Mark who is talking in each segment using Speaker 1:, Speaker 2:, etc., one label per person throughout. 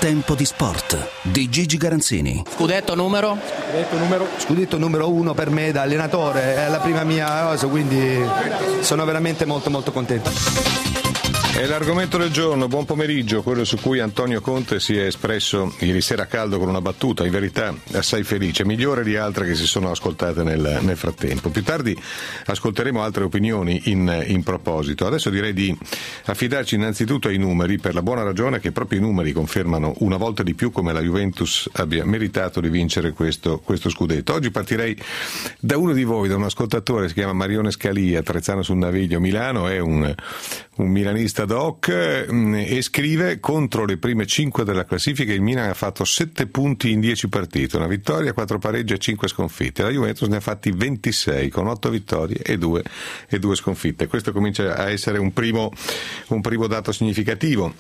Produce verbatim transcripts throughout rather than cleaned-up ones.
Speaker 1: Tempo di sport di Gigi Garanzini.
Speaker 2: Scudetto numero?
Speaker 3: Scudetto numero, scudetto numero uno per me da allenatore, è la prima mia cosa, quindi sono veramente molto molto contento.
Speaker 4: È l'argomento del giorno, buon pomeriggio, quello su cui Antonio Conte si è espresso ieri sera a caldo con una battuta, in verità assai felice, migliore di altre che si sono ascoltate nel, nel frattempo. Più tardi ascolteremo altre opinioni in, in proposito. Adesso direi di affidarci innanzitutto ai numeri, per la buona ragione che proprio i numeri confermano una volta di più come la Juventus abbia meritato di vincere questo, questo scudetto. Oggi partirei da uno di voi, da un ascoltatore, si chiama Marione Scalia, Trezzano sul Naviglio, Milano, è un, un milanista doc, e scrive: contro le prime cinque della classifica il Milan ha fatto sette punti in dieci partite, una vittoria, quattro pareggi e cinque sconfitte. La Juventus ne ha fatti ventisei con otto vittorie e due, e due sconfitte. Questo comincia a essere un primo, un primo dato significativo.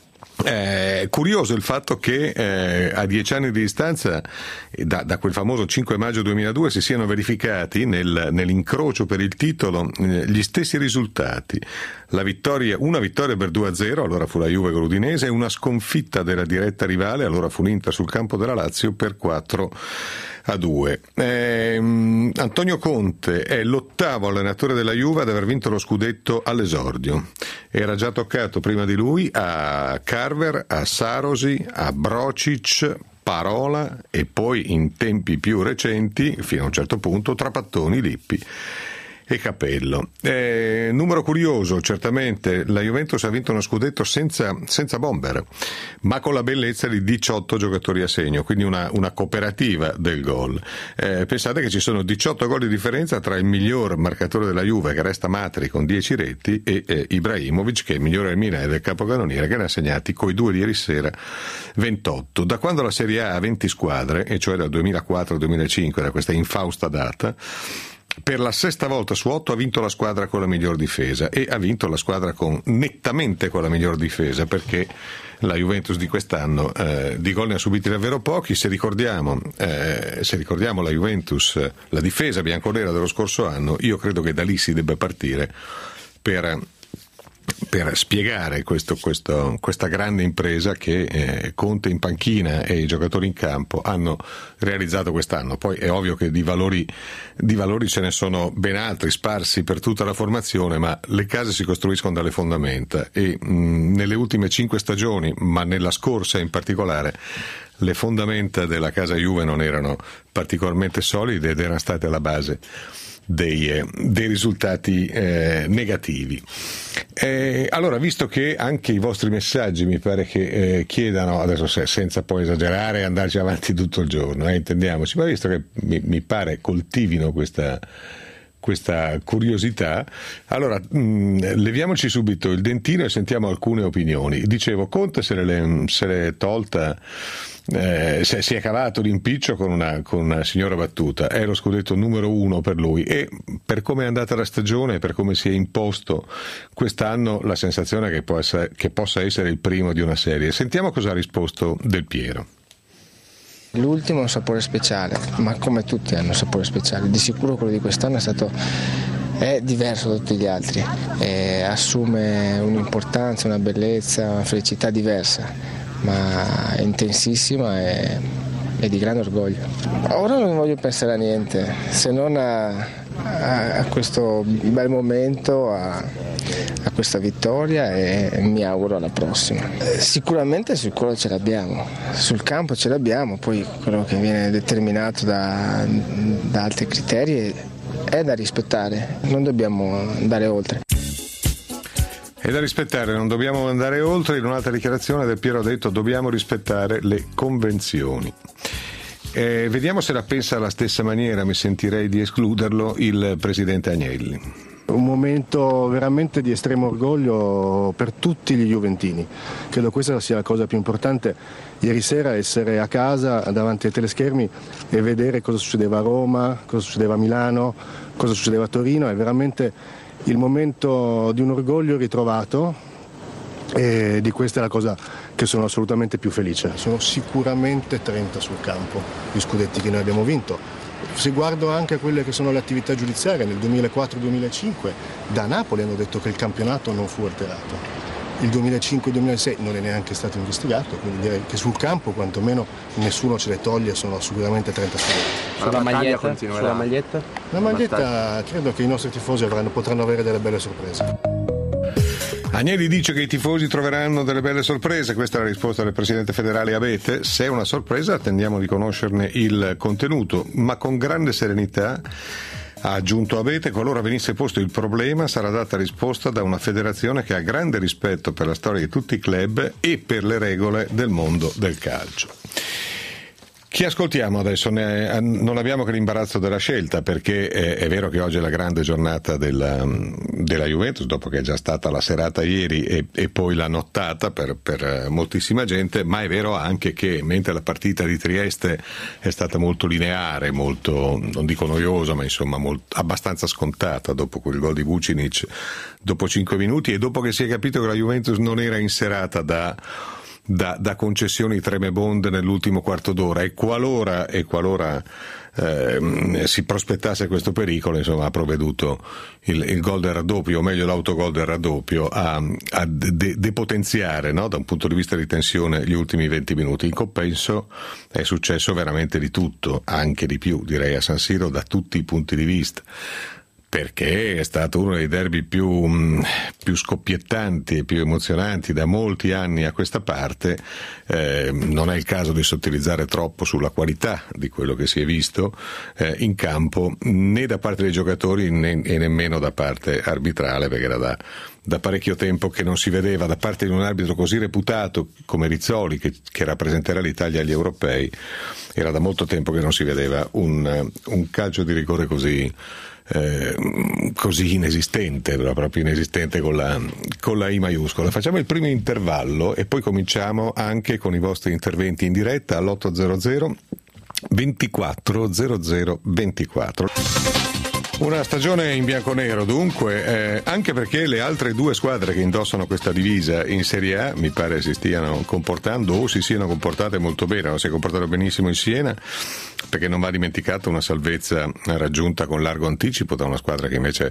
Speaker 4: Eh, curioso il fatto che eh, a dieci anni di distanza da, da quel famoso cinque maggio duemiladue si siano verificati nel, nell'incrocio per il titolo eh, gli stessi risultati. La vittoria, una vittoria per due a zero, allora fu la Juve con l'Udinese, e una sconfitta della diretta rivale, allora fu l'Inter sul campo della Lazio, per quattro a due. Eh, Antonio Conte è l'ottavo allenatore della Juve ad aver vinto lo scudetto all'esordio. Era già toccato prima di lui a Carver, a Sarosi, a Brocic, Parola e poi in tempi più recenti, fino a un certo punto, Trapattoni, Lippi e Capello. Eh, numero curioso, certamente la Juventus ha vinto uno scudetto senza, senza bomber, ma con la bellezza di diciotto giocatori a segno, quindi una, una cooperativa del gol. Eh, pensate che ci sono diciotto gol di differenza tra il miglior marcatore della Juve, che resta Matri con dieci reti, e eh, Ibrahimovic, che è il migliore del Milan e del capocannoniere, che ne ha segnati coi due di ieri sera ventotto. Da quando la Serie A ha venti squadre, e cioè dal duemilaquattro al duemilacinque, da questa infausta data, per la sesta volta su otto ha vinto la squadra con la miglior difesa, e ha vinto la squadra con nettamente con la miglior difesa, perché la Juventus di quest'anno eh, di gol ne ha subiti davvero pochi. Se ricordiamo, eh, se ricordiamo la Juventus, la difesa bianconera dello scorso anno, io credo che da lì si debba partire per per spiegare questo, questo, questa grande impresa che eh, Conte in panchina e i giocatori in campo hanno realizzato quest'anno. Poi è ovvio che di valori, di valori ce ne sono ben altri sparsi per tutta la formazione, ma le case si costruiscono dalle fondamenta, e mh, nelle ultime cinque stagioni, ma nella scorsa in particolare, le fondamenta della casa Juve non erano particolarmente solide ed erano state alla base Dei, eh, dei risultati eh, negativi. Eh, allora, visto che anche i vostri messaggi mi pare che eh, chiedano, adesso se, senza poi esagerare e andarci avanti tutto il giorno, eh, intendiamoci, ma visto che mi, mi pare coltivino questa questa curiosità, allora mh, leviamoci subito il dentino e sentiamo alcune opinioni. Dicevo, Conte se l'è, se l'è tolta, eh, se, si è cavato l'impiccio con una, con una signora battuta, è lo scudetto numero uno per lui, e per come è andata la stagione, per come si è imposto quest'anno, la sensazione è che, può essere, che possa essere il primo di una serie. Sentiamo cosa ha risposto Del Piero.
Speaker 5: L'ultimo ha un sapore speciale, ma come tutti hanno un sapore speciale. Di sicuro quello di quest'anno è stato è diverso da tutti gli altri, e assume un'importanza, una bellezza, una felicità diversa, ma è intensissima e, e di grande orgoglio. Ora non voglio pensare a niente, se non a, a, a questo bel momento, a, a questa vittoria, e mi auguro alla prossima. Sicuramente sul cuore ce l'abbiamo, sul campo ce l'abbiamo, poi quello che viene determinato da, da altri criteri è da rispettare, non dobbiamo andare oltre.
Speaker 4: È da rispettare, non dobbiamo andare oltre. In un'altra dichiarazione Del Piero ha detto: dobbiamo rispettare le convenzioni. Eh, vediamo se la pensa alla stessa maniera, mi sentirei di escluderlo, il presidente Agnelli.
Speaker 6: Un momento veramente di estremo orgoglio per tutti gli juventini. Credo questa sia la cosa più importante. Ieri sera essere a casa davanti ai teleschermi e vedere cosa succedeva a Roma, cosa succedeva a Milano, cosa succedeva a Torino, è veramente il momento di un orgoglio ritrovato, e di questa è la cosa che sono assolutamente più felice. Sono sicuramente trenta sul campo gli scudetti che noi abbiamo vinto. Se guardo anche quelle che sono le attività giudiziarie, nel duemilaquattro duemilacinque da Napoli hanno detto che il campionato non fu alterato. il duemilacinque duemilasei non è neanche stato investigato, quindi direi che sul campo quantomeno nessuno ce le toglie, sono sicuramente trenta secondi.
Speaker 2: Sulla maglietta? Sulla maglietta?
Speaker 6: La maglietta credo che i nostri tifosi avranno, potranno avere delle belle sorprese.
Speaker 4: Agnelli dice che i tifosi troveranno delle belle sorprese, questa è la risposta del presidente federale Abete. Se è una sorpresa attendiamo di conoscerne il contenuto, ma con grande serenità. Ha aggiunto Abete, qualora venisse posto il problema sarà data risposta da una federazione che ha grande rispetto per la storia di tutti i club e per le regole del mondo del calcio. Chi ascoltiamo adesso? Ne, non abbiamo che l'imbarazzo della scelta, perché è, è vero che oggi è la grande giornata della, della Juventus, dopo che è già stata la serata ieri e, e poi la nottata per, per moltissima gente, ma è vero anche che mentre la partita di Trieste è stata molto lineare, molto, non dico noiosa, ma insomma molto, abbastanza scontata dopo quel gol di Vucinic dopo cinque minuti e dopo che si è capito che la Juventus non era in serata da Da, da concessioni tremebonde nell'ultimo quarto d'ora e qualora, e qualora eh, si prospettasse questo pericolo, insomma ha provveduto il, il gol del raddoppio, o meglio l'autogol del raddoppio, a, a de, depotenziare, no, da un punto di vista di tensione gli ultimi venti minuti. In compenso è successo veramente di tutto, anche di più direi a San Siro da tutti i punti di vista, perché è stato uno dei derby più, più scoppiettanti e più emozionanti da molti anni a questa parte. Eh, non è il caso di sottilizzare troppo sulla qualità di quello che si è visto eh, in campo, né da parte dei giocatori né, e nemmeno da parte arbitrale, perché era da, da parecchio tempo che non si vedeva da parte di un arbitro così reputato come Rizzoli, che, che rappresenterà l'Italia agli europei, era da molto tempo che non si vedeva un, un calcio di rigore così Eh, così inesistente, proprio inesistente con la, con la I maiuscola. Facciamo il primo intervallo e poi cominciamo anche con i vostri interventi in diretta all'ottocento ventiquattro zero zero ventiquattro. Una stagione in bianconero dunque, eh, anche perché le altre due squadre che indossano questa divisa in Serie A mi pare si stiano comportando o si siano comportate molto bene, non si è comportato benissimo il Siena, perché non va dimenticata una salvezza raggiunta con largo anticipo da una squadra che invece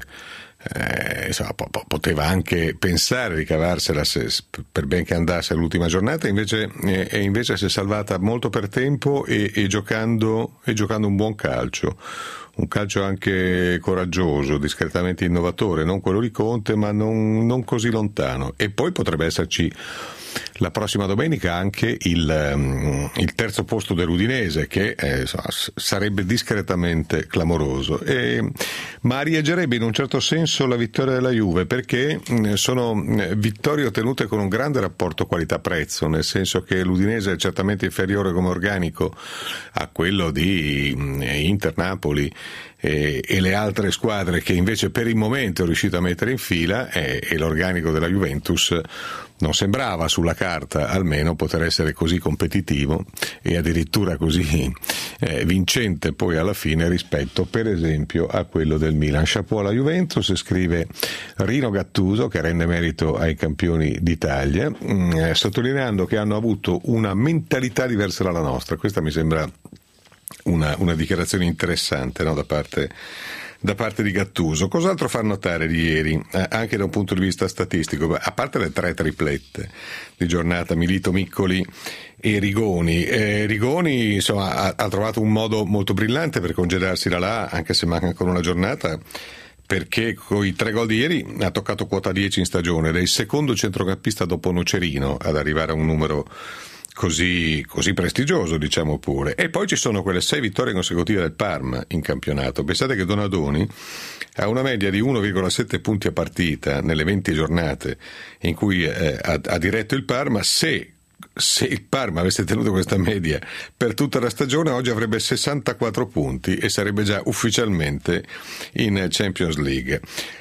Speaker 4: eh, insomma, po- po- poteva anche pensare di cavarsela se, per ben che andasse l'ultima giornata, invece, eh, e invece si è salvata molto per tempo e, e, giocando, e giocando un buon calcio. Un calcio anche coraggioso, discretamente innovatore, non quello di Conte, ma non, non così lontano. E poi potrebbe esserci la prossima domenica anche il, um, il terzo posto dell'Udinese, che eh, sarebbe discretamente clamoroso, e, ma arieggerebbe in un certo senso la vittoria della Juve, perché mh, sono mh, vittorie ottenute con un grande rapporto qualità-prezzo, nel senso che l'Udinese è certamente inferiore come organico a quello di mh, Inter, Napoli e, e le altre squadre che invece per il momento è riuscito a mettere in fila, e, e l'organico della Juventus non sembrava sulla carta almeno poter essere così competitivo e addirittura così eh, vincente poi alla fine rispetto per esempio a quello del Milan. Chapeau alla Juventus, scrive Rino Gattuso, che rende merito ai campioni d'Italia, mh, sottolineando che hanno avuto una mentalità diversa dalla nostra. Questa mi sembra una, una dichiarazione interessante, no, da parte da parte di Gattuso. Cos'altro far notare di ieri, eh, anche da un punto di vista statistico, a parte le tre triplette di giornata, Milito, Miccoli e Rigoni. Eh, Rigoni insomma ha, ha trovato un modo molto brillante per congedarsi da là, anche se manca ancora una giornata, perché con i tre gol di ieri ha toccato quota dieci in stagione, ed è il secondo centrocampista dopo Nocerino ad arrivare a un numero Così, così prestigioso, diciamo pure. E poi ci sono quelle sei vittorie consecutive del Parma in campionato. Pensate che Donadoni ha una media di uno virgola sette punti a partita nelle venti giornate in cui eh, ha, ha diretto il Parma. Se, se il Parma avesse tenuto questa media per tutta la stagione, oggi avrebbe sessantaquattro punti e sarebbe già ufficialmente in Champions League.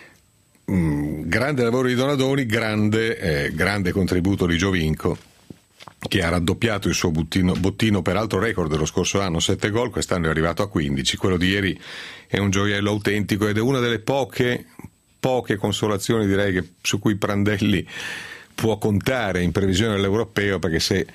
Speaker 4: Mm, grande lavoro di Donadoni, grande, eh, grande contributo di Giovinco, che ha raddoppiato il suo bottino, bottino peraltro record dello scorso anno, sette gol, quest'anno è arrivato a quindici. Quello di ieri è un gioiello autentico ed è una delle poche poche consolazioni, direi, che su cui Prandelli può contare in previsione dell'europeo, perché se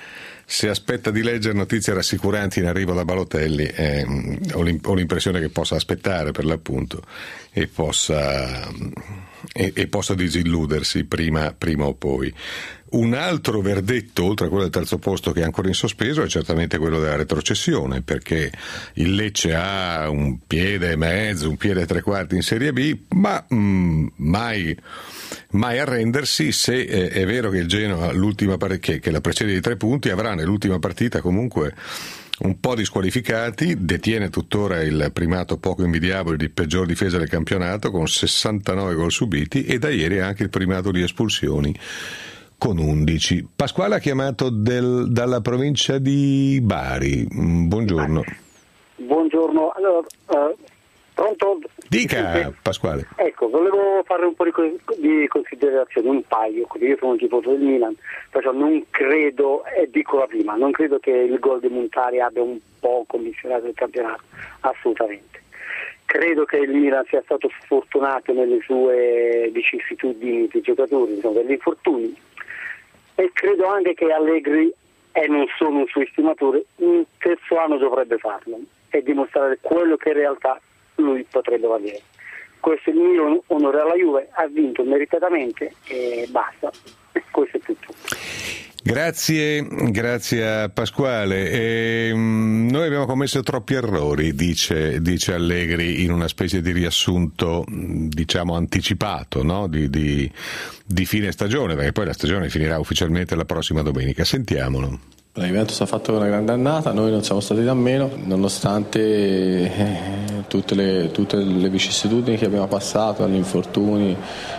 Speaker 4: se aspetta di leggere notizie rassicuranti in arrivo da Balotelli, eh, ho, ho l'impressione che possa aspettare per l'appunto e possa, e, e possa disilludersi prima, prima o poi. Un altro verdetto, oltre a quello del terzo posto che è ancora in sospeso, è certamente quello della retrocessione, perché il Lecce ha un piede e mezzo, un piede e tre quarti in Serie B, ma mh, mai, mai arrendersi se eh, è vero che il Genoa, l'ultima part- che, che la precede di tre punti, avrà nell'ultima partita comunque un po' di squalificati, detiene tuttora il primato poco invidiabile di peggior difesa del campionato con sessantanove gol subiti e da ieri anche il primato di espulsioni con undici. Pasquale ha chiamato del, dalla provincia di Bari. Buongiorno.
Speaker 7: Buongiorno. Allora, uh, pronto?
Speaker 4: Dica, Pasquale.
Speaker 7: Ecco, volevo fare un po' di, di considerazioni, un paio, io sono un tifoso del Milan, perciò non credo, e dico la prima, non credo che il gol di Montari abbia un po' condizionato il campionato, assolutamente. Credo che il Milan sia stato sfortunato nelle sue vicissitudini di giocatori, insomma, degli infortuni, e credo anche che Allegri, e non sono un suo estimatore, un terzo anno dovrebbe farlo e dimostrare quello che in realtà lui potrebbe valere. Questo è il mio onore alla Juve, ha vinto meritatamente e basta, questo è tutto.
Speaker 4: Grazie, grazie a Pasquale. E, um, noi abbiamo commesso troppi errori, dice, dice Allegri in una specie di riassunto, diciamo, anticipato, no? di, di, di fine stagione, perché poi la stagione finirà ufficialmente la prossima domenica. Sentiamolo.
Speaker 8: La Juventus ha fatto una grande annata, noi non siamo stati da meno, nonostante eh, tutte, le, tutte le vicissitudini che abbiamo passato, dagli infortuni,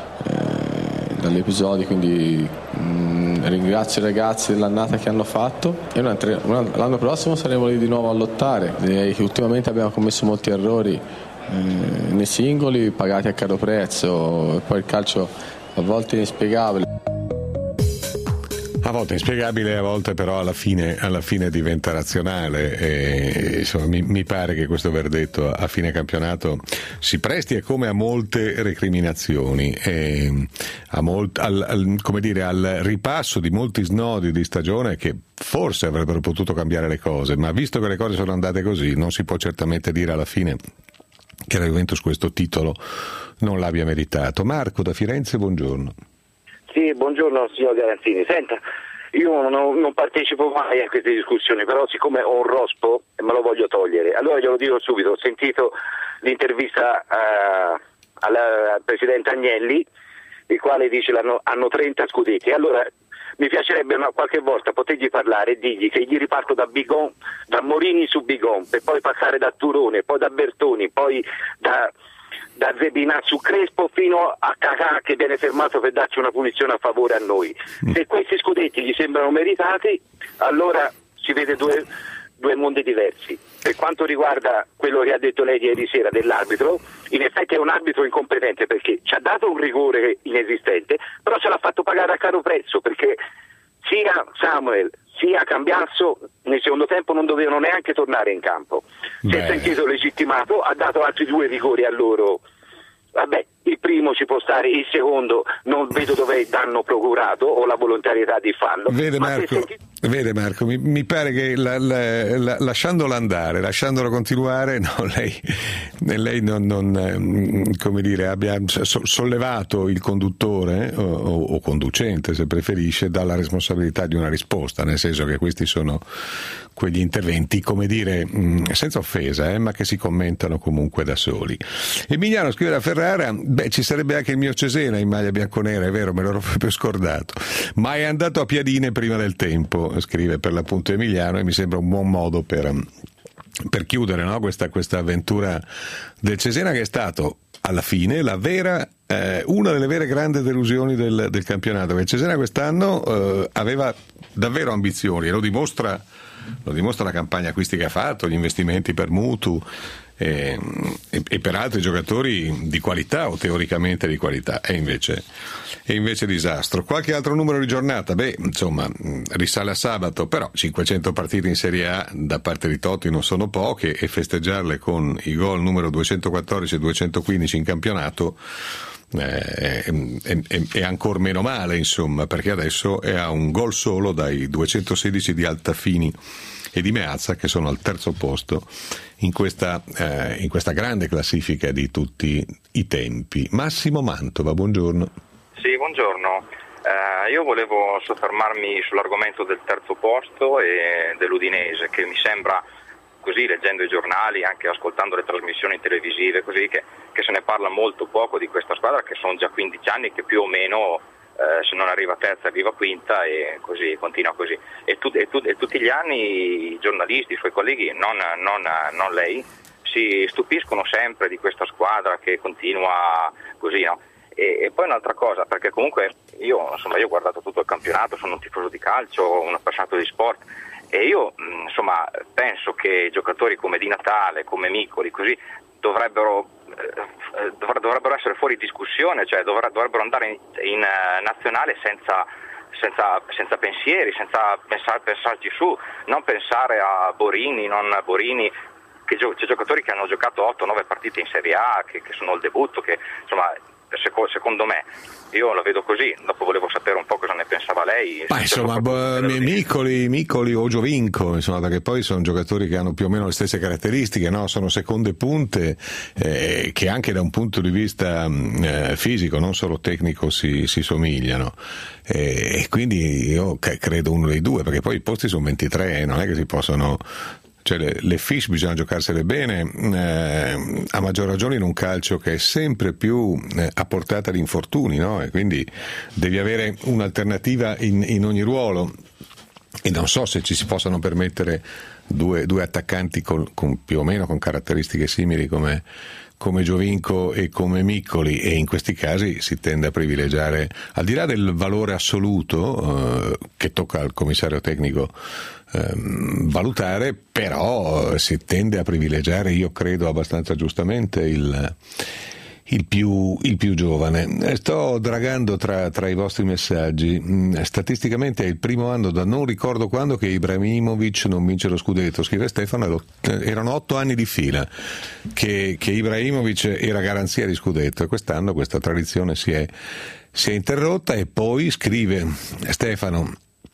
Speaker 8: eh, dagli episodi, quindi mh, ringrazio i ragazzi dell'annata che hanno fatto e una, una, l'anno prossimo saremo lì di nuovo a lottare. Direi che ultimamente abbiamo commesso molti errori eh, nei singoli, pagati a caro prezzo, e poi il calcio a volte è inspiegabile.
Speaker 4: A volte è inspiegabile, a volte però alla fine, alla fine diventa razionale e, insomma, mi, mi pare che questo verdetto a fine campionato si presti a come a molte recriminazioni, e a molt, al, al, come dire, al ripasso di molti snodi di stagione che forse avrebbero potuto cambiare le cose, ma visto che le cose sono andate così non si può certamente dire alla fine che la Juventus questo titolo non l'abbia meritato. Marco da Firenze, buongiorno.
Speaker 9: Sì, buongiorno signor Garanzini. Senta, io non, non partecipo mai a queste discussioni, però siccome ho un rospo me lo voglio togliere, allora glielo dico subito. Ho sentito l'intervista uh, al, al presidente Agnelli, il quale dice che hanno trenta scudetti. Allora mi piacerebbe una, qualche volta potergli parlare e dirgli che gli riparto da Bigon, da Morini su Bigon, per poi passare da Turone, poi da Bertoni, poi da... da Zebina su Crespo fino a Cacà che viene fermato per darci una punizione a favore a noi. Se questi scudetti gli sembrano meritati, allora si vede due, due mondi diversi. Per quanto riguarda quello che ha detto lei ieri sera dell'arbitro, in effetti è un arbitro incompetente perché ci ha dato un rigore inesistente, però ce l'ha fatto pagare a caro prezzo, perché sia Samuel sia Cambiasso nel secondo tempo non dovevano neanche tornare in campo. Si è sentito legittimato, ha dato altri due rigori a loro. Vabbè, il primo ci può stare, il secondo non vedo dov'è il danno procurato o la volontarietà di farlo.
Speaker 4: Vede
Speaker 9: Ma
Speaker 4: Marco,
Speaker 9: senti...
Speaker 4: vede Marco mi, mi pare che la, la, la, lasciandolo andare, lasciandolo continuare, no, lei, lei non, non come dire, abbia sollevato il conduttore o, o conducente, se preferisce, dalla responsabilità di una risposta, nel senso che questi sono quegli interventi, come dire, senza offesa, eh, ma che si commentano comunque da soli. Emiliano scrive da Ferrara: beh, ci sarebbe anche il mio Cesena in maglia bianconera, è vero, me l'ero proprio scordato, ma è andato a piadine prima del tempo, scrive per l'appunto Emiliano, e mi sembra un buon modo per, per chiudere, no? questa, questa avventura del Cesena, che è stato alla fine la vera eh, una delle vere grandi delusioni del, del campionato, perché il Cesena quest'anno eh, aveva davvero ambizioni, e lo dimostra Lo dimostra la campagna acquisti che ha fatto, gli investimenti per Mutu e, e, e per altri giocatori di qualità o teoricamente di qualità, e invece, e invece disastro. Qualche altro numero di giornata? Beh, insomma, risale a sabato, però cinquecento partite in Serie A da parte di Totti non sono poche, e festeggiarle con i gol numero duecentoquattordici e duecentoquindici in campionato è, è, è, è ancora meno male, insomma, perché adesso è a un gol solo dai duecentosedici di Altafini e di Meazza, che sono al terzo posto in questa, eh, in questa grande classifica di tutti i tempi. Massimo Mantova, buongiorno.
Speaker 10: Sì, buongiorno. Eh, io volevo soffermarmi sull'argomento del terzo posto e dell'Udinese, che mi sembra, così leggendo i giornali, anche ascoltando le trasmissioni televisive, così che, che se ne parla molto poco di questa squadra, che sono già quindici anni che più o meno eh, se non arriva terza arriva quinta, e così continua così. E, tu, e, tu, e tutti gli anni i giornalisti, i suoi colleghi, non, non, non lei, si stupiscono sempre di questa squadra che continua così, no? E, e poi un'altra cosa, perché comunque io, insomma, io ho guardato tutto il campionato, sono un tifoso di calcio, un appassionato di sport, e io insomma penso che giocatori come Di Natale, come Micoli, così dovrebbero eh, dovrebbero essere fuori discussione, cioè dovrebbero andare in, in uh, nazionale senza, senza, senza pensieri, senza pensare, pensarci su, non pensare a Borini, non a Borini, che gio- c'è giocatori che hanno giocato otto nove partite in Serie A, che, che sono al debutto, che insomma secondo me, io la vedo così. Dopo volevo sapere un po' cosa ne pensava lei.
Speaker 4: Ma insomma, b- Micoli, Micoli o Giovinco, insomma, perché poi sono giocatori che hanno più o meno le stesse caratteristiche, no? Sono seconde punte eh, che anche da un punto di vista eh, fisico, non solo tecnico, si, si somigliano, e quindi io credo uno dei due, perché poi i posti sono ventitré, non è che si possono... Cioè le, le fiche bisogna giocarsele bene, eh, a maggior ragione in un calcio che è sempre più eh, a portata di infortuni, no? E quindi devi avere un'alternativa in, in ogni ruolo, e non so se ci si possano permettere due, due attaccanti con, con più o meno con caratteristiche simili come, come Giovinco e come Micoli, e in questi casi si tende a privilegiare, al di là del valore assoluto eh, che tocca al commissario tecnico ehm, valutare, però si tende a privilegiare, io credo abbastanza giustamente, il Il più, il più giovane. Sto dragando tra, tra i vostri messaggi. Statisticamente è il primo anno da non ricordo quando che Ibrahimovic non vince lo scudetto, scrive Stefano. Erano otto anni di fila che, che Ibrahimovic era garanzia di scudetto, e quest'anno questa tradizione si è, si è interrotta. E poi scrive Stefano,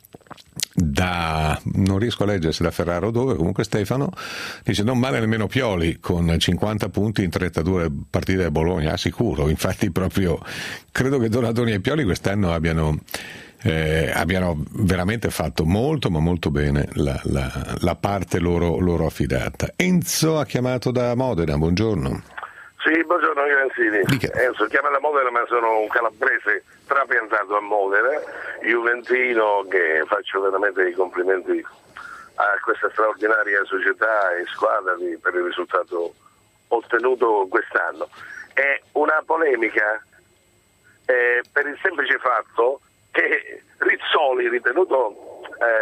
Speaker 4: da non riesco a leggere se da Ferraro o dove, comunque Stefano dice: non male nemmeno Pioli con cinquanta punti in trentadue partite a Bologna. Ah, sicuro, infatti proprio credo che Donadoni e Pioli quest'anno abbiano eh, abbiano veramente fatto molto ma molto bene la, la, la parte loro, loro affidata. Enzo ha chiamato da Modena, buongiorno.
Speaker 11: Sì, buongiorno Garanzini. Enzo chiama da Modena, ma sono un calabrese trapiantato a Modena, juventino, che faccio veramente i complimenti a questa straordinaria società e squadra di, per il risultato ottenuto quest'anno. È una polemica eh, per il semplice fatto che Rizzoli, ritenuto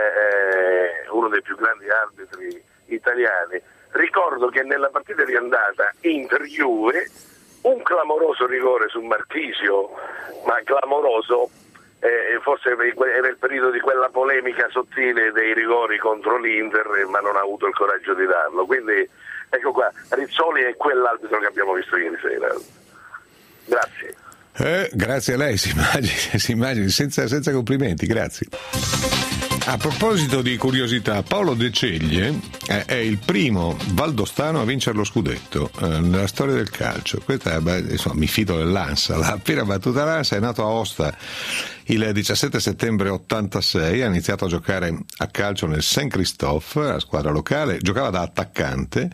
Speaker 11: eh, uno dei più grandi arbitri italiani, ricordo che nella partita di andata Inter-Juve un clamoroso rigore su Marchisio, ma clamoroso, eh, forse era il periodo di quella polemica sottile dei rigori contro l'Inter, ma non ha avuto il coraggio di darlo. Quindi ecco qua, Rizzoli è quell'arbitro che abbiamo visto ieri sera. Grazie.
Speaker 4: Eh, grazie a lei, si immagini, si immagini senza, senza complimenti, grazie. A proposito di curiosità, Paolo De Ceglie è, è il primo valdostano a vincere lo scudetto eh, nella storia del calcio. Questa è, beh, insomma, mi fido dell'Ansa, l'ha appena battuta l'Ansa, è nato a Aosta il diciassette settembre ottantasei, ha iniziato a giocare a calcio nel Saint-Christophe, la squadra locale, giocava da attaccante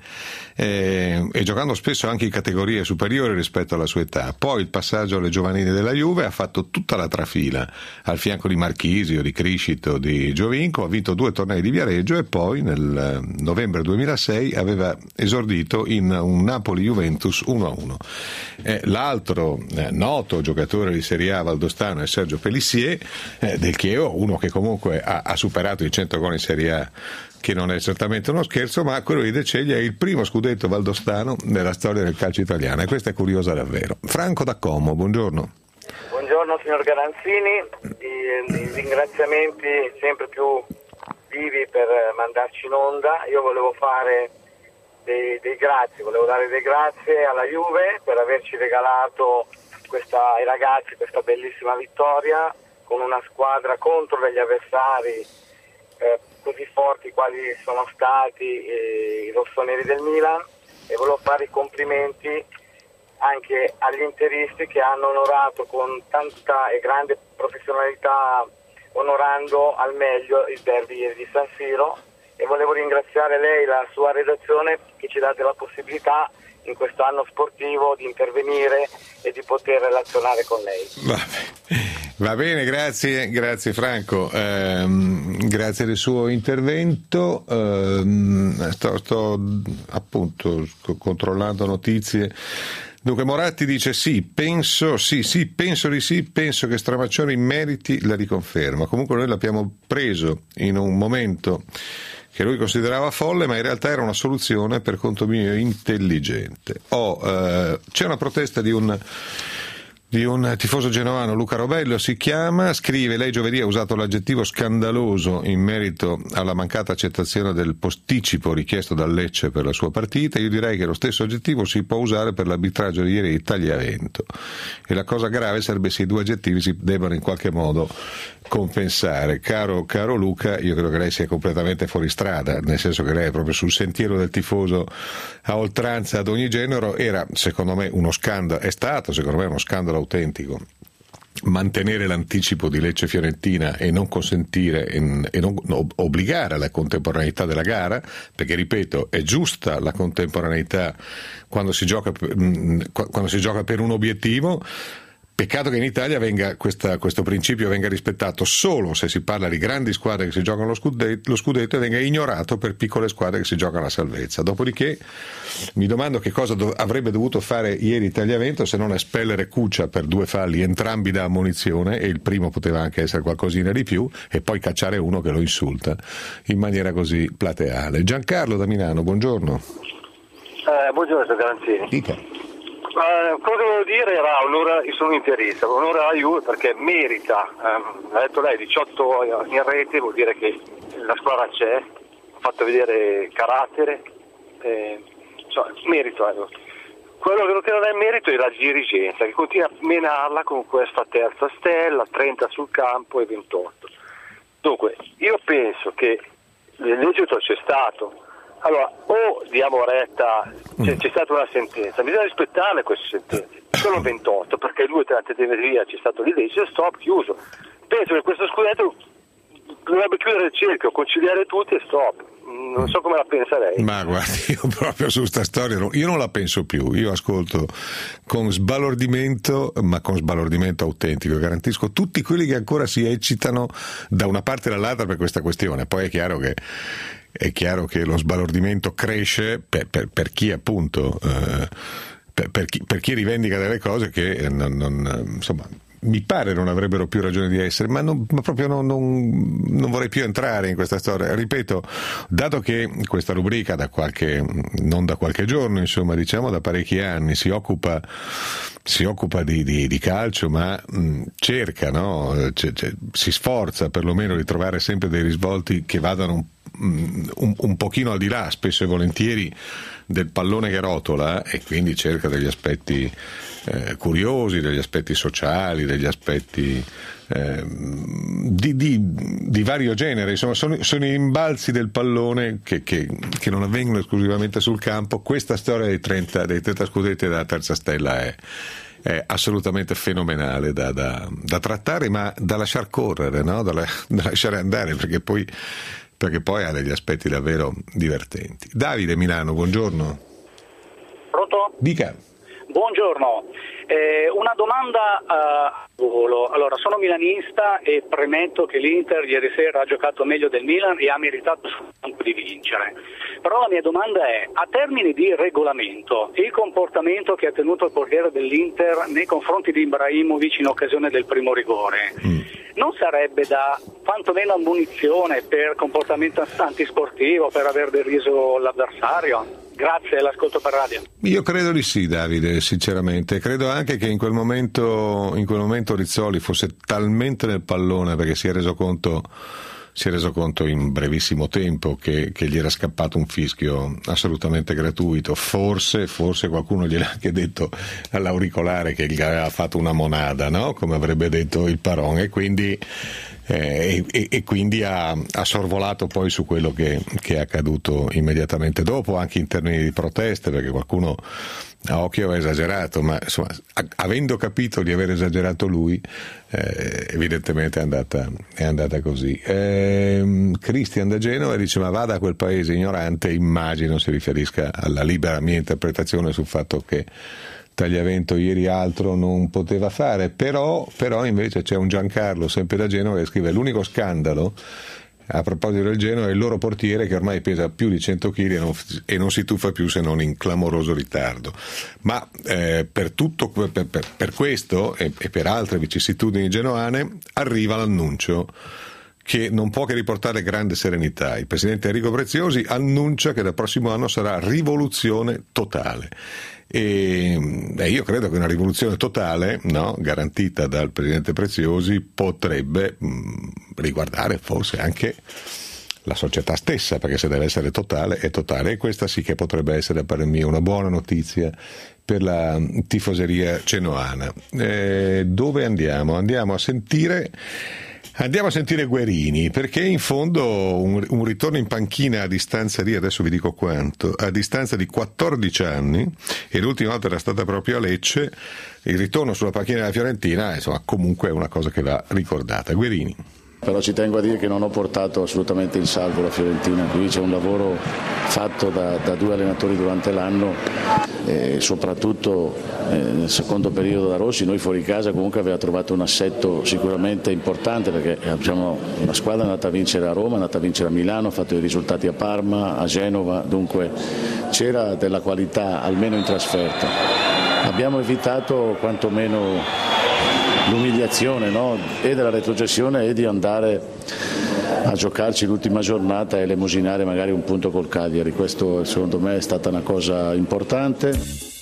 Speaker 4: eh, e giocando spesso anche in categorie superiori rispetto alla sua età. Poi il passaggio alle giovanili della Juve, ha fatto tutta la trafila al fianco di Marchisio, di Criscito, di Giovinco, ha vinto due tornei di Viareggio e poi nel novembre duemilasei aveva esordito in un Napoli-Juventus uno a uno. Eh, l'altro eh, noto giocatore di Serie A valdostano è Sergio Pellissier eh, del Chievo, uno che comunque ha, ha superato i cento gol in Serie A che non è certamente uno scherzo, ma quello di De Ceglie è il primo scudetto valdostano nella storia del calcio italiano, e questa è curiosa davvero. Franco da Como, buongiorno.
Speaker 12: Buongiorno signor Garanzini, i, i ringraziamenti sempre più vivi per mandarci in onda. Io volevo fare dei, dei grazie, volevo dare dei grazie alla Juve per averci regalato questa, ai ragazzi questa bellissima vittoria con una squadra contro degli avversari eh, così forti quali sono stati eh, i rossoneri del Milan, e volevo fare i complimenti anche agli interisti che hanno onorato con tanta e grande professionalità, onorando al meglio il derby di San Siro, e volevo ringraziare lei e la sua redazione che ci date la possibilità in quest'anno sportivo di intervenire e di poter relazionare con lei.
Speaker 4: Vabbè. Va bene, grazie, grazie Franco, ehm, grazie del suo intervento. ehm, sto, sto appunto controllando notizie. Dunque Moratti dice sì, penso, sì, sì, penso di sì, penso che Stramaccioni meriti la riconferma. Comunque noi l'abbiamo preso in un momento che lui considerava folle, ma in realtà era una soluzione per conto mio intelligente. Oh, eh, c'è una protesta di un di un tifoso genovano, Luca Robello si chiama, scrive: lei giovedì ha usato l'aggettivo scandaloso in merito alla mancata accettazione del posticipo richiesto dal Lecce per la sua partita. Io direi che lo stesso aggettivo si può usare per l'arbitraggio di ieri di Tagliavento, e la cosa grave sarebbe se i due aggettivi si debbano in qualche modo compensare. Caro, caro Luca, io credo che lei sia completamente fuori strada, nel senso che lei è proprio sul sentiero del tifoso a oltranza ad ogni genere. Era secondo me uno scandalo, è stato secondo me uno scandalo autentico mantenere l'anticipo di Lecce-Fiorentina e non consentire e, e non obbligare alla contemporaneità della gara, perché ripeto, è giusta la contemporaneità quando si gioca quando si gioca per un obiettivo. Peccato che in Italia venga questa, questo principio venga rispettato solo se si parla di grandi squadre che si giocano lo scudetto, lo scudetto, e venga ignorato per piccole squadre che si giocano la salvezza. Dopodiché mi domando che cosa dov- avrebbe dovuto fare ieri Tagliavento se non espellere Cuccia per due falli, entrambi da ammonizione, e il primo poteva anche essere qualcosina di più, e poi cacciare uno che lo insulta in maniera così plateale. Giancarlo da Milano, buongiorno.
Speaker 13: Eh, buongiorno, signor Garanzini.
Speaker 4: Dica.
Speaker 13: Uh, cosa volevo dire era onore, io sono interista, onore alla Juve perché merita, um, ha detto lei diciotto in rete, vuol dire che la squadra c'è, ha fatto vedere carattere, eh, cioè, merito. Eh. Quello che non è merito è la dirigenza che continua a menarla con questa terza stella, trenta sul campo e ventotto. Dunque, io penso che l'esito c'è stato. Allora, o diamo retta, c'è, c'è stata una sentenza, bisogna rispettarle queste sentenze, sono ventotto, perché lui trattative via c'è stato l'illecito, stop, chiuso. Penso che questo scudetto dovrebbe chiudere il cerchio, conciliare tutti e stop. Non so come la pensa lei.
Speaker 4: Ma guardi, io proprio su sta storia io non la penso più, io ascolto con sbalordimento, ma con sbalordimento autentico, garantisco, tutti quelli che ancora si eccitano da una parte e dall'altra per questa questione. Poi è chiaro che È chiaro che lo sbalordimento cresce per, per, per chi appunto eh, per, per, chi, per chi rivendica delle cose che non, non, insomma mi pare non avrebbero più ragione di essere, ma, non, ma proprio non, non, non vorrei più entrare in questa storia. Ripeto, dato che questa rubrica da qualche non da qualche giorno, insomma diciamo da parecchi anni si occupa si occupa di, di, di calcio, ma mh, cerca, no? C- c- si sforza perlomeno di trovare sempre dei risvolti che vadano un Un, un pochino al di là, spesso e volentieri, del pallone che rotola, e quindi cerca degli aspetti eh, curiosi, degli aspetti sociali, degli aspetti eh, di, di, di vario genere. Insomma, sono, sono i rimbalzi del pallone che, che, che non avvengono esclusivamente sul campo. Questa storia dei trenta, dei trenta scudetti della terza stella è è assolutamente fenomenale da, da, da trattare, ma da lasciar correre, no? da, da lasciare andare, perché poi perché poi ha degli aspetti davvero divertenti. Davide Milano, buongiorno.
Speaker 14: Pronto?
Speaker 4: Dica.
Speaker 14: Buongiorno. Eh, una domanda a volo. Allora, sono milanista e premetto che l'Inter ieri sera ha giocato meglio del Milan e ha meritato soltanto di vincere. Però la mia domanda è, a termini di regolamento, il comportamento che ha tenuto il portiere dell'Inter nei confronti di Ibrahimovic in occasione del primo rigore, mm. non sarebbe da quantomeno ammonizione per comportamento antisportivo, per aver deriso l'avversario? Grazie, l'ascolto per radio.
Speaker 4: Io credo di sì, Davide, sinceramente. Credo anche che in quel momento in quel momento Rizzoli fosse talmente nel pallone, perché si è reso conto si è reso conto in brevissimo tempo che, che gli era scappato un fischio assolutamente gratuito. Forse, forse qualcuno gliel'ha anche detto all'auricolare che gli aveva fatto una monada, no? Come avrebbe detto il Paron, e quindi Eh, e, e quindi ha, ha sorvolato poi su quello che, che è accaduto immediatamente dopo, anche in termini di proteste, perché qualcuno a occhio ha esagerato, ma insomma, a, avendo capito di aver esagerato lui, eh, evidentemente è andata, è andata così. Eh, Christian da Genova dice: ma vada a quel paese ignorante, immagino si riferisca alla libera mia interpretazione sul fatto che Tagliavento ieri altro non poteva fare, però, però invece c'è un Giancarlo sempre da Genova che scrive: l'unico scandalo a proposito del Genoa è il loro portiere che ormai pesa più di cento chili e non, e non si tuffa più se non in clamoroso ritardo. Ma eh, per tutto per, per, per questo e, e per altre vicissitudini genoane arriva l'annuncio che non può che riportare grande serenità. Il presidente Enrico Preziosi annuncia che dal prossimo anno sarà rivoluzione totale. E eh, io credo che una rivoluzione totale, no, garantita dal presidente Preziosi, potrebbe mh, riguardare forse anche la società stessa, perché se deve essere totale è totale, e questa sì che potrebbe essere per me una buona notizia per la tifoseria genoana. Eh, dove andiamo? Andiamo a sentire Andiamo a sentire Guerini, perché in fondo un, un ritorno in panchina a distanza di, adesso vi dico quanto, a distanza di quattordici anni, e l'ultima volta era stata proprio a Lecce, il ritorno sulla panchina della Fiorentina, insomma, comunque è una cosa che va ricordata. Guerini.
Speaker 15: Però ci tengo a dire che non ho portato assolutamente in salvo la Fiorentina, qui c'è un lavoro fatto da, da due allenatori durante l'anno, e soprattutto eh, nel secondo periodo da Rossi. Noi fuori casa comunque aveva trovato un assetto sicuramente importante, perché diciamo, la squadra è andata a vincere a Roma, è andata a vincere a Milano, ha fatto i risultati a Parma, a Genova, dunque c'era della qualità almeno in trasferta. Abbiamo evitato quantomeno l'umiliazione, no? E della retrocessione e di andare a giocarci l'ultima giornata e elemosinare magari un punto col Cagliari. Questo secondo me è stata una cosa importante.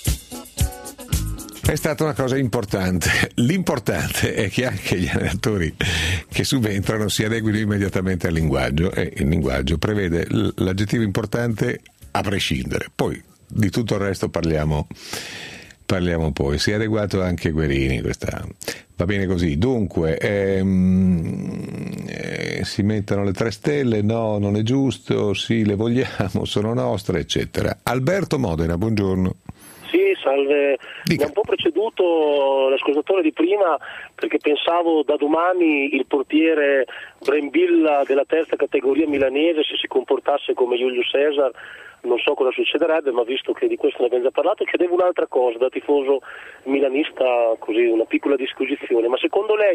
Speaker 4: È stata una cosa importante. L'importante è che anche gli allenatori che subentrano si adeguino immediatamente al linguaggio, e il linguaggio prevede l'aggettivo importante a prescindere. Poi di tutto il resto parliamo Parliamo poi. Si è adeguato anche Guerini, questa va bene così. Dunque, ehm, eh, si mettono le tre stelle, no, non è giusto, sì, le vogliamo, sono nostre, eccetera. Alberto Modena, buongiorno.
Speaker 16: Sì, salve.
Speaker 4: Dica.
Speaker 16: Mi ha un po' preceduto l'ascoltatore di prima, perché pensavo da domani il portiere Brembilla della terza categoria milanese, se si comportasse come Giulio Cesar, non so cosa succederebbe, ma visto che di questo ne abbiamo già parlato, chiedevo un'altra cosa da tifoso milanista, così una piccola disquisizione. Ma secondo lei,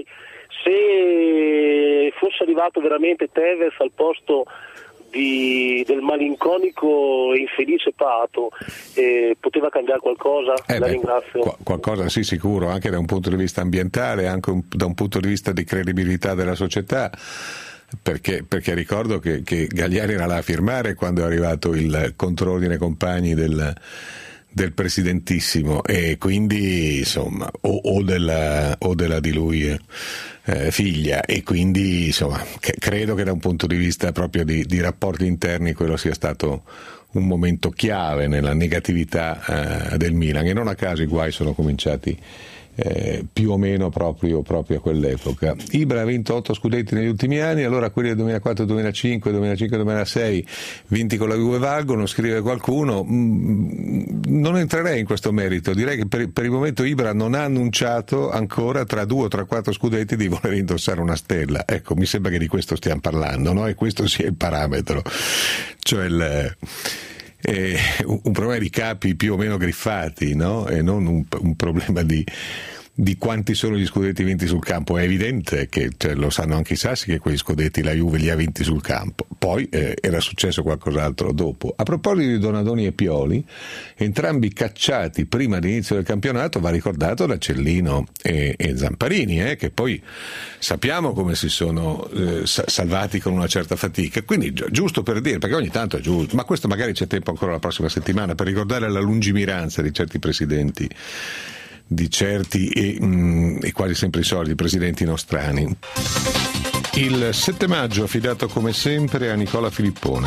Speaker 16: se fosse arrivato veramente Tevez al posto di, del malinconico e infelice Pato, eh, poteva cambiare qualcosa?
Speaker 4: Eh
Speaker 16: La
Speaker 4: beh,
Speaker 16: ringrazio.
Speaker 4: Qu- qualcosa sì, sicuro, anche da un punto di vista ambientale, anche un, da un punto di vista di credibilità della società. Perché, perché ricordo che, che Gagliari era là a firmare quando è arrivato il controordine compagni del, del presidentissimo, e quindi insomma o, o, della, o della di lui eh, figlia, e quindi insomma che, credo che da un punto di vista proprio di, di rapporti interni quello sia stato un momento chiave nella negatività eh, del Milan, e non a caso i guai sono cominciati Eh, più o meno proprio, proprio a quell'epoca. Ibra ha vinto otto scudetti negli ultimi anni, allora quelli del duemilaquattro duemilacinque, duemilacinque duemilasei vinti con la Juve valgono, scrive qualcuno. Mm, non entrerei in questo merito, direi che per, per il momento Ibra non ha annunciato ancora tra due o tra quattro scudetti di voler indossare una stella. Ecco, mi sembra che di questo stiamo parlando, no? E questo sia il parametro, cioè il eh, un problema di capi più o meno griffati, no? E non un, un problema di di quanti sono gli scudetti vinti sul campo. È evidente che, cioè, lo sanno anche i sassi, che quegli scudetti la Juve li ha vinti sul campo. Poi eh, era successo qualcos'altro dopo. A proposito di Donadoni e Pioli, entrambi cacciati prima dell'inizio del campionato, va ricordato da Cellino e, e Zamparini, eh, che poi sappiamo come si sono eh, salvati con una certa fatica. Quindi gi- giusto per dire, perché ogni tanto è giusto, ma questo magari c'è tempo ancora la prossima settimana per ricordare la lungimiranza di certi presidenti, di certi e, mh, e quasi sempre i soliti presidenti nostrani. Il sette maggio affidato come sempre a Nicola Filippone.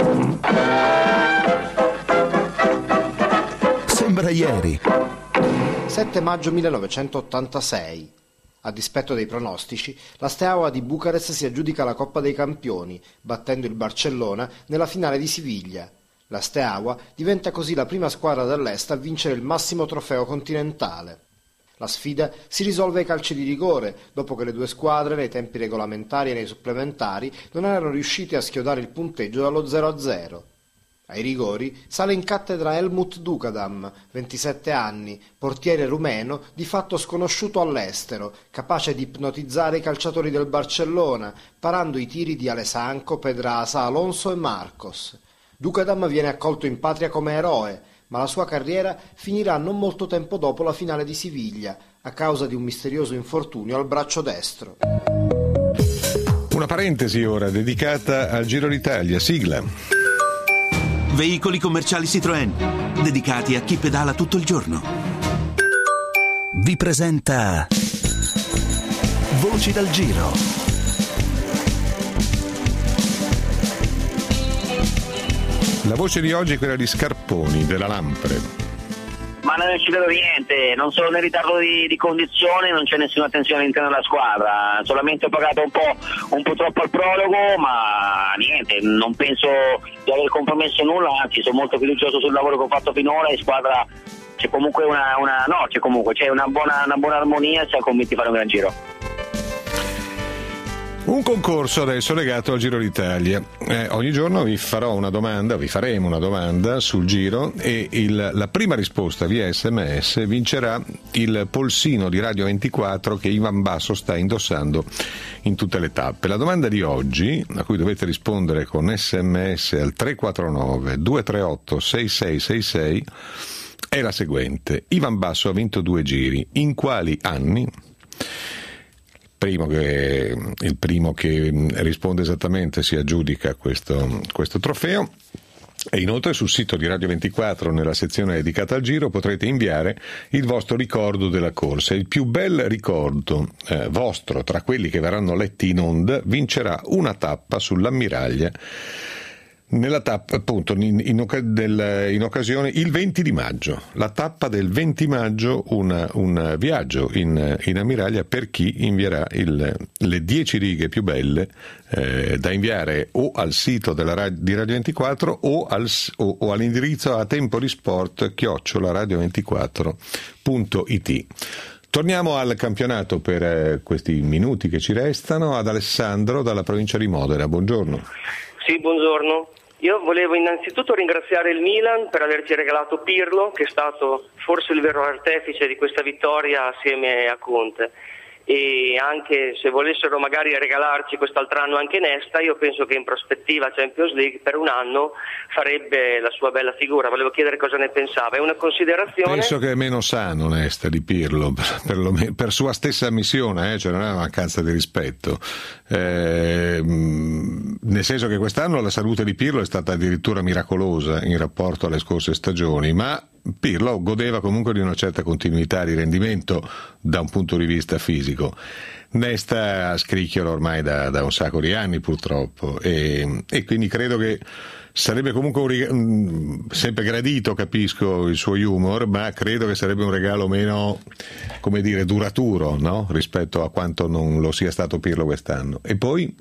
Speaker 1: Sembra ieri.
Speaker 17: sette maggio millenovecentottantasei. A dispetto dei pronostici, la Steaua di Bucarest si aggiudica la Coppa dei Campioni, battendo il Barcellona nella finale di Siviglia. La Steaua diventa così la prima squadra dell'Est a vincere il massimo trofeo continentale. La sfida si risolve ai calci di rigore, dopo che le due squadre, nei tempi regolamentari e nei supplementari, non erano riuscite a schiodare il punteggio dallo zero a zero. Ai rigori sale in cattedra Helmut Dukadam, ventisette anni, portiere rumeno di fatto sconosciuto all'estero, capace di ipnotizzare i calciatori del Barcellona, parando i tiri di Alessandro, Pedraza, Alonso e Marcos. Dukadam viene accolto in patria come eroe, ma la sua carriera finirà non molto tempo dopo la finale di Siviglia, a causa di un misterioso infortunio al braccio destro.
Speaker 4: Una parentesi ora dedicata al Giro d'Italia, sigla.
Speaker 1: Veicoli commerciali Citroën, dedicati a chi pedala tutto il giorno. Vi presenta Voci dal Giro.
Speaker 4: La voce di oggi è quella di Scarponi, della Lampre.
Speaker 18: Ma non è uscito niente, non sono in ritardo di, di condizione, non c'è nessuna tensione all'interno della squadra, solamente ho pagato un po', un po' troppo al prologo, ma niente, non penso di aver compromesso nulla, anzi sono molto fiducioso sul lavoro che ho fatto finora, in squadra c'è comunque una, una no, c'è comunque c'è una buona, una buona armonia e siamo convinti di fare un gran giro.
Speaker 4: Un concorso adesso legato al Giro d'Italia. Eh, ogni giorno vi farò una domanda, vi faremo una domanda sul Giro e il, la prima risposta via sms vincerà il polsino di Radio ventiquattro che Ivan Basso sta indossando in tutte le tappe. La domanda di oggi, a cui dovete rispondere con sms al tre quattro nove due tre otto sei sei sei sei, è la seguente. Ivan Basso ha vinto due giri. In quali anni? Primo che, il primo che risponde esattamente si aggiudica questo, questo trofeo. E inoltre sul sito di Radio ventiquattro, nella sezione dedicata al Giro, potrete inviare il vostro ricordo della corsa. Il più bel ricordo eh, vostro tra quelli che verranno letti in onda vincerà una tappa sull'ammiraglia, nella tappa appunto in, in, del, in occasione il venti di maggio, la tappa del venti maggio, una, un viaggio in, in ammiraglia per chi invierà il, le dieci righe più belle eh, da inviare o al sito della, di Radio ventiquattro o, al, o, o all'indirizzo a tempo di sport chiocciola radio ventiquattro punto it. Torniamo al campionato per eh, questi minuti che ci restano, ad Alessandro dalla provincia di Modena. Buongiorno.
Speaker 19: Sì, buongiorno. Io volevo innanzitutto ringraziare il Milan per averci regalato Pirlo, che è stato forse il vero artefice di questa vittoria assieme a Conte. E anche se volessero magari regalarci quest'altro anno anche Nesta, io penso che in prospettiva Champions League per un anno farebbe la sua bella figura. Volevo chiedere cosa ne pensava. È una considerazione?
Speaker 4: Penso che è meno sano Nesta di Pirlo, per, lo, per sua stessa ammissione, eh? Cioè non è una mancanza di rispetto, eh, nel senso che quest'anno la salute di Pirlo è stata addirittura miracolosa in rapporto alle scorse stagioni, ma Pirlo godeva comunque di una certa continuità di rendimento da un punto di vista fisico. Nesta a scricchiola ormai da, da un sacco di anni purtroppo e, e quindi credo che sarebbe comunque un, sempre gradito, capisco il suo humor, ma credo che sarebbe un regalo meno, come dire, duraturo, no? Rispetto a quanto non lo sia stato Pirlo quest'anno. E poi?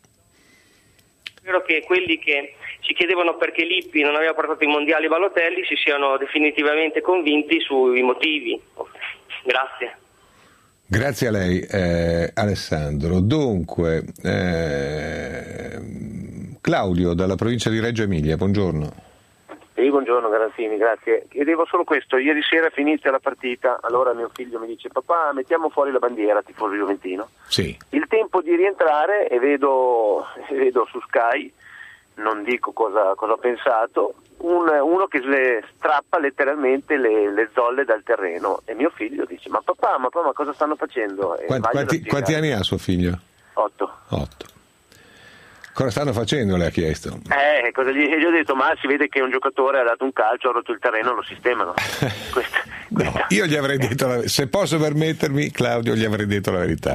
Speaker 19: Spero che quelli che ci chiedevano perché Lippi non aveva portato i mondiali Balotelli si siano definitivamente convinti sui motivi. Grazie.
Speaker 4: Grazie a lei, eh, Alessandro. Dunque, eh, Claudio dalla provincia di Reggio Emilia, buongiorno.
Speaker 20: Sì,
Speaker 11: buongiorno Garanzini, grazie. Chiedevo solo questo, ieri sera finita la partita, allora mio figlio mi dice papà mettiamo fuori la bandiera, tifoso juventino.
Speaker 4: Sì.
Speaker 11: Il tempo di rientrare e vedo, vedo su Sky, non dico cosa, cosa ho pensato, un, uno che le strappa letteralmente le, le zolle dal terreno e mio figlio dice ma papà, ma, papà, ma cosa stanno facendo? E
Speaker 4: quanti, quanti, quanti anni ha suo figlio?
Speaker 11: Otto.
Speaker 4: Otto. Cosa stanno facendo, le ha chiesto?
Speaker 11: Eh, cosa gli, gli ho detto, ma si vede che un giocatore ha dato un calcio, ha rotto il terreno, lo sistemano. questa, questa.
Speaker 4: No, io gli avrei detto, la, se posso permettermi, Claudio, gli avrei detto la verità,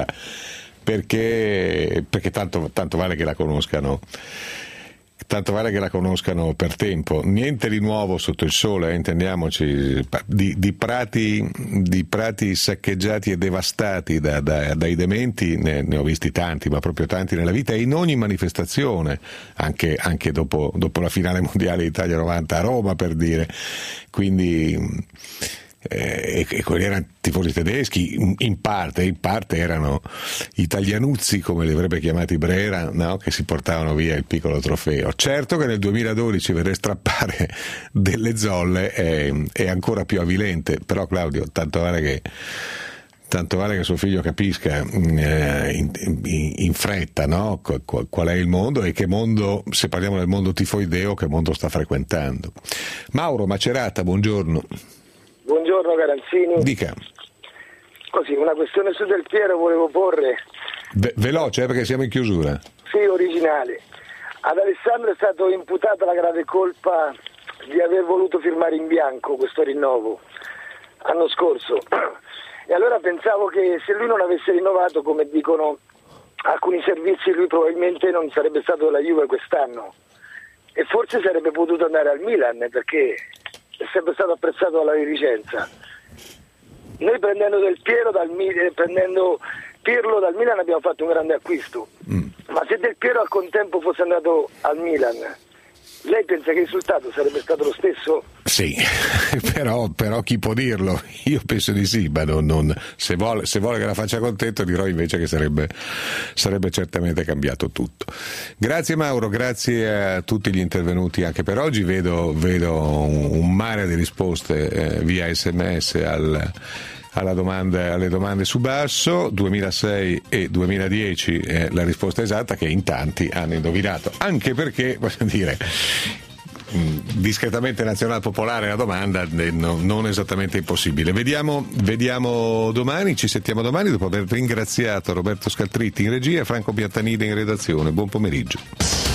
Speaker 4: perché, perché tanto, tanto vale che la conoscano. Tanto vale che la conoscano per tempo. Niente di nuovo sotto il sole, eh, intendiamoci, di, di, prati, di prati saccheggiati e devastati da, da, dai dementi ne, ne ho visti tanti, ma proprio tanti nella vita, e in ogni manifestazione, anche, anche dopo, dopo la finale mondiale Italia novanta a Roma, per dire. Quindi eh, e, e quelli erano tifosi tedeschi, in parte, in parte erano italianuzzi, come li avrebbe chiamati Brera, no? Che si portavano via il piccolo trofeo. Certo che nel duemiladodici vedere strappare delle zolle è, è ancora più avvilente, però Claudio, tanto vale che tanto vale che suo figlio capisca eh, in, in, in fretta, no? qual, qual è il mondo e che mondo, se parliamo del mondo tifoideo, che mondo sta frequentando. Mauro Macerata, buongiorno.
Speaker 20: Buongiorno Garanzini.
Speaker 4: Dica.
Speaker 20: Così, una questione su Del Piero volevo porre.
Speaker 4: Ve- veloce, eh, perché siamo in chiusura.
Speaker 20: Sì, originale. Ad Alessandro è stato imputata la grave colpa di aver voluto firmare in bianco questo rinnovo l'anno scorso. E allora pensavo che se lui non avesse rinnovato, come dicono alcuni servizi, lui probabilmente non sarebbe stato della Juve quest'anno. E forse sarebbe potuto andare al Milan, perché è sempre stato apprezzato dalla dirigenza. Noi prendendo Del Piero dal Milan, prendendo Pirlo dal Milan abbiamo fatto un grande acquisto. Mm. Ma se Del Piero al contempo fosse andato al Milan, lei pensa che il risultato sarebbe stato lo stesso?
Speaker 4: Sì, però, però chi può dirlo? Io penso di sì, ma non, non, se, vuole, se vuole che la faccia contento dirò invece che sarebbe, sarebbe certamente cambiato tutto. Grazie Mauro, grazie a tutti gli intervenuti anche per oggi. Vedo, vedo un, un mare di risposte eh, via sms al alla domanda, alle domande su Basso. Duemilasei e duemiladieci è la risposta esatta, che in tanti hanno indovinato, anche perché, voglio dire, discretamente nazional popolare la domanda, non esattamente impossibile. Vediamo, vediamo domani, ci sentiamo domani dopo aver ringraziato Roberto Scaltritti in regia e Franco Biantanide in redazione. Buon pomeriggio.